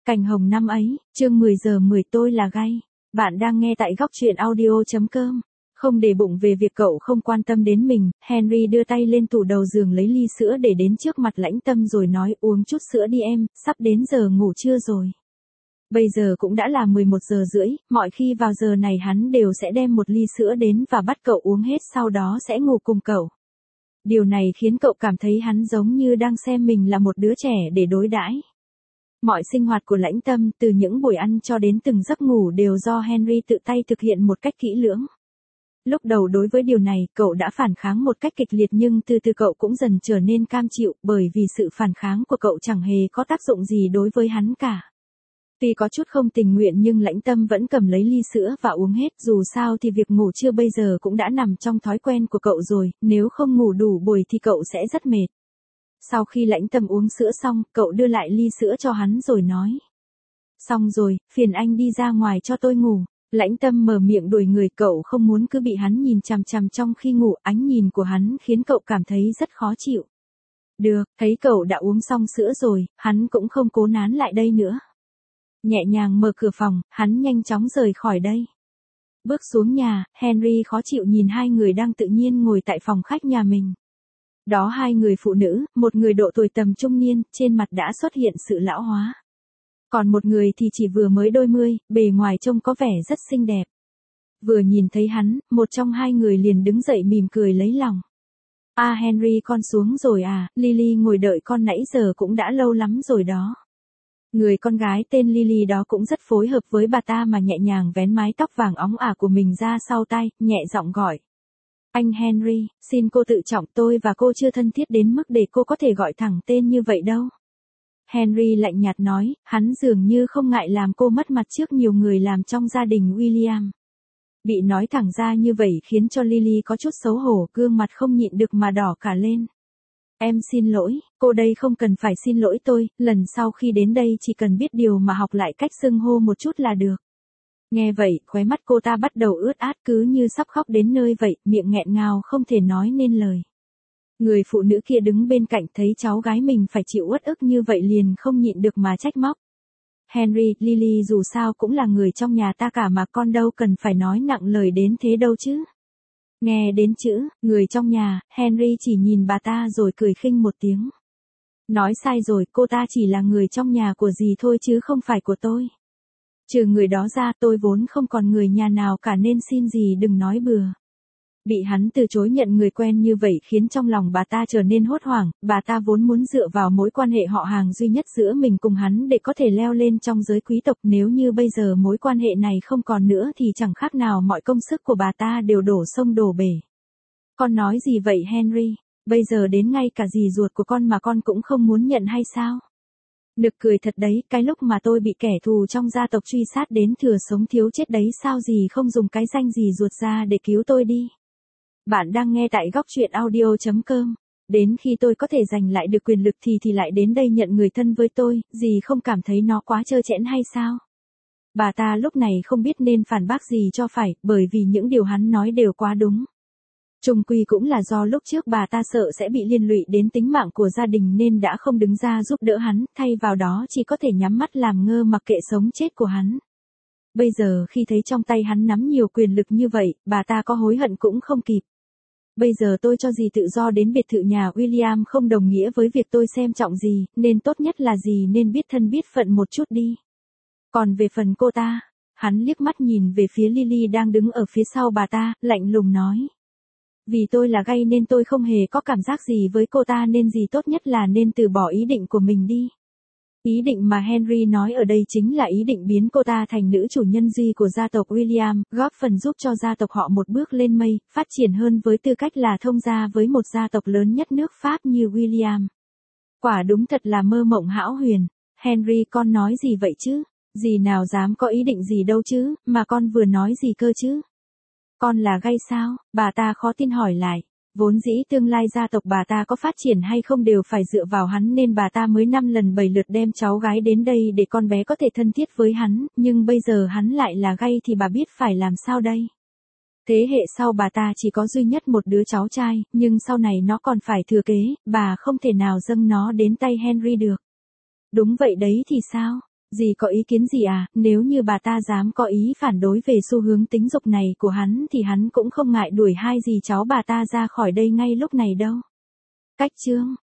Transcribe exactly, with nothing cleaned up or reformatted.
Cành hồng năm ấy, chương mười giờ mười tôi là gay. Bạn đang nghe tại góc truyện audio.com. Không để bụng về việc cậu không quan tâm đến mình, Henry đưa tay lên tủ đầu giường lấy ly sữa để đến trước mặt Lãnh Tâm rồi nói uống chút sữa đi em, sắp đến giờ ngủ trưa rồi. Bây giờ cũng đã là mười một giờ rưỡi, mọi khi vào giờ này hắn đều sẽ đem một ly sữa đến và bắt cậu uống hết sau đó sẽ ngủ cùng cậu. Điều này khiến cậu cảm thấy hắn giống như đang xem mình là một đứa trẻ để đối đãi. Mọi sinh hoạt của Lãnh Tâm, từ những buổi ăn cho đến từng giấc ngủ đều do Henry tự tay thực hiện một cách kỹ lưỡng. Lúc đầu đối với điều này, cậu đã phản kháng một cách kịch liệt nhưng từ từ cậu cũng dần trở nên cam chịu bởi vì sự phản kháng của cậu chẳng hề có tác dụng gì đối với hắn cả. Tuy có chút không tình nguyện nhưng Lãnh Tâm vẫn cầm lấy ly sữa và uống hết, dù sao thì việc ngủ trưa bây giờ cũng đã nằm trong thói quen của cậu rồi, nếu không ngủ đủ buổi thì cậu sẽ rất mệt. Sau khi Lãnh Tâm uống sữa xong, cậu đưa lại ly sữa cho hắn rồi nói. Xong rồi, phiền anh đi ra ngoài cho tôi ngủ. Lãnh Tâm mở miệng đuổi người, cậu không muốn cứ bị hắn nhìn chằm chằm trong khi ngủ, ánh nhìn của hắn khiến cậu cảm thấy rất khó chịu. Được, thấy cậu đã uống xong sữa rồi, hắn cũng không cố nán lại đây nữa. Nhẹ nhàng mở cửa phòng, hắn nhanh chóng rời khỏi đây. Bước xuống nhà, Henry khó chịu nhìn hai người đang tự nhiên ngồi tại phòng khách nhà mình. Đó hai người phụ nữ, một người độ tuổi tầm trung niên, trên mặt đã xuất hiện sự lão hóa. Còn một người thì chỉ vừa mới đôi mươi, bề ngoài trông có vẻ rất xinh đẹp. Vừa nhìn thấy hắn, một trong hai người liền đứng dậy mỉm cười lấy lòng. À Henry, con xuống rồi à, Lily ngồi đợi con nãy giờ cũng đã lâu lắm rồi đó. Người con gái tên Lily đó cũng rất phối hợp với bà ta mà nhẹ nhàng vén mái tóc vàng óng ả của mình ra sau tai, nhẹ giọng gọi. Anh Henry, xin cô tự trọng, tôi và cô chưa thân thiết đến mức để cô có thể gọi thẳng tên như vậy đâu. Henry lạnh nhạt nói, hắn dường như không ngại làm cô mất mặt trước nhiều người làm trong gia đình William. Bị nói thẳng ra như vậy khiến cho Lily có chút xấu hổ, gương mặt không nhịn được mà đỏ cả lên. Em xin lỗi, cô đây không cần phải xin lỗi tôi, lần sau khi đến đây chỉ cần biết điều mà học lại cách xưng hô một chút là được. Nghe vậy, khóe mắt cô ta bắt đầu ướt át cứ như sắp khóc đến nơi vậy, miệng nghẹn ngào không thể nói nên lời. Người phụ nữ kia đứng bên cạnh thấy cháu gái mình phải chịu uất ức như vậy liền không nhịn được mà trách móc. Henry, Lily dù sao cũng là người trong nhà ta cả mà, con đâu cần phải nói nặng lời đến thế đâu chứ. Nghe đến chữ, người trong nhà, Henry chỉ nhìn bà ta rồi cười khinh một tiếng. Nói sai rồi, cô ta chỉ là người trong nhà của dì thôi chứ không phải của tôi. Trừ người đó ra, tôi vốn không còn người nhà nào cả nên xin dì đừng nói bừa. Bị hắn từ chối nhận người quen như vậy khiến trong lòng bà ta trở nên hốt hoảng, bà ta vốn muốn dựa vào mối quan hệ họ hàng duy nhất giữa mình cùng hắn để có thể leo lên trong giới quý tộc, nếu như bây giờ mối quan hệ này không còn nữa thì chẳng khác nào mọi công sức của bà ta đều đổ sông đổ bể. Con nói gì vậy Henry, bây giờ đến ngay cả dì ruột của con mà con cũng không muốn nhận hay sao? Nực cười thật đấy, cái lúc mà tôi bị kẻ thù trong gia tộc truy sát đến thừa sống thiếu chết đấy, sao dì không dùng cái danh dì ruột ra để cứu tôi đi? Bạn đang nghe tại góc truyện audio.com. Đến khi tôi có thể giành lại được quyền lực thì thì lại đến đây nhận người thân với tôi, dì không cảm thấy nó quá trơ trẽn hay sao? Bà ta lúc này không biết nên phản bác gì cho phải, bởi vì những điều hắn nói đều quá đúng. Chung quy cũng là do lúc trước bà ta sợ sẽ bị liên lụy đến tính mạng của gia đình nên đã không đứng ra giúp đỡ hắn, thay vào đó chỉ có thể nhắm mắt làm ngơ mặc kệ sống chết của hắn. Bây giờ khi thấy trong tay hắn nắm nhiều quyền lực như vậy, bà ta có hối hận cũng không kịp. Bây giờ tôi cho dì tự do đến biệt thự nhà William không đồng nghĩa với việc tôi xem trọng dì, nên tốt nhất là dì nên biết thân biết phận một chút đi. Còn về phần cô ta, hắn liếc mắt nhìn về phía Lily đang đứng ở phía sau bà ta, lạnh lùng nói. Vì tôi là gay nên tôi không hề có cảm giác gì với cô ta nên dì tốt nhất là nên từ bỏ ý định của mình đi. Ý định mà Henry nói ở đây chính là ý định biến cô ta thành nữ chủ nhân duy của gia tộc William, góp phần giúp cho gia tộc họ một bước lên mây, phát triển hơn với tư cách là thông gia với một gia tộc lớn nhất nước Pháp như William. Quả đúng thật là mơ mộng hão huyền. Henry, con nói gì vậy chứ? Dì nào dám có ý định gì đâu chứ, mà con vừa nói gì cơ chứ? Con là gay sao? Bà ta khó tin hỏi lại. Vốn dĩ tương lai gia tộc bà ta có phát triển hay không đều phải dựa vào hắn nên bà ta mới năm lần bảy lượt đem cháu gái đến đây để con bé có thể thân thiết với hắn, nhưng bây giờ hắn lại là gay thì bà biết phải làm sao đây? Thế hệ sau bà ta chỉ có duy nhất một đứa cháu trai, nhưng sau này nó còn phải thừa kế, bà không thể nào dâng nó đến tay Henry được. Đúng vậy đấy thì sao? Dì có ý kiến gì à, nếu như bà ta dám có ý phản đối về xu hướng tính dục này của hắn thì hắn cũng không ngại đuổi hai dì cháu bà ta ra khỏi đây ngay lúc này đâu. Cách chương